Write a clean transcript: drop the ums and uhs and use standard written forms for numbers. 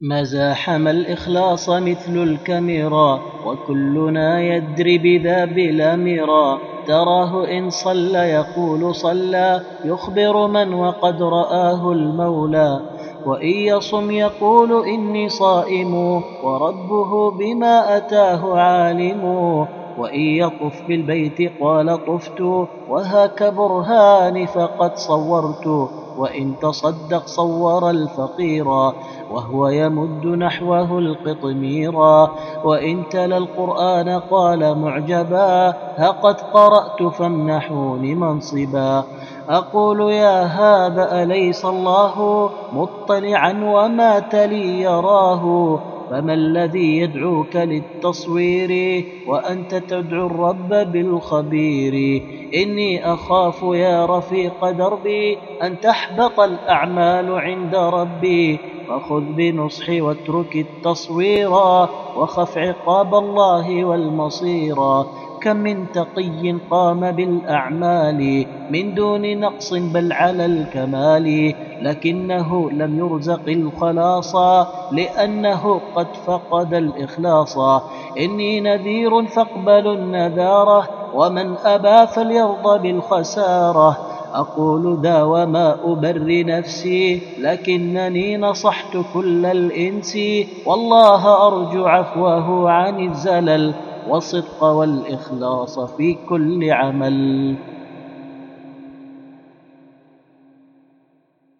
مزاحم الإخلاص مثل الكاميرا، وكلنا يدري بذا بلا مرى. تراه إن صلى يقول صلى، يخبر من وقد رآه المولى. وإن يصم يقول إني صائم، وربه بما أتاه عالم. وإن يطف بالبيت قال طفت، وهاك برهان فقد صورت. وإن تصدق صور الفقيرا، وهو يمد نحوه القطميرا. وإن تلا القرآن قال معجبا، ها قد قرأت فامنحوني منصبا. أقول يا هذا أليس الله مطلعا وما تلي يراه؟ فما الذي يدعوك للتصوير وأنت تدعو الرب بالخبير؟ إني أخاف يا رفيق دربي أن تحبط الأعمال عند ربي، فخذ بنصحي واترك التصويرا، وخف عقاب الله والمصيرا. كم من تقي قام بالأعمال من دون نقص بل على الكمال، لكنه لم يرزق الخلاص لأنه قد فقد الإخلاص. إني نذير فاقبلوا النذارة، ومن أبى فليرضى بالخسارة. أقول ذا وما أبري نفسي، لكنني نصحت كل الإنس. والله أرجو عفوه عن الزلل، والصدق والإخلاص في كل عمل.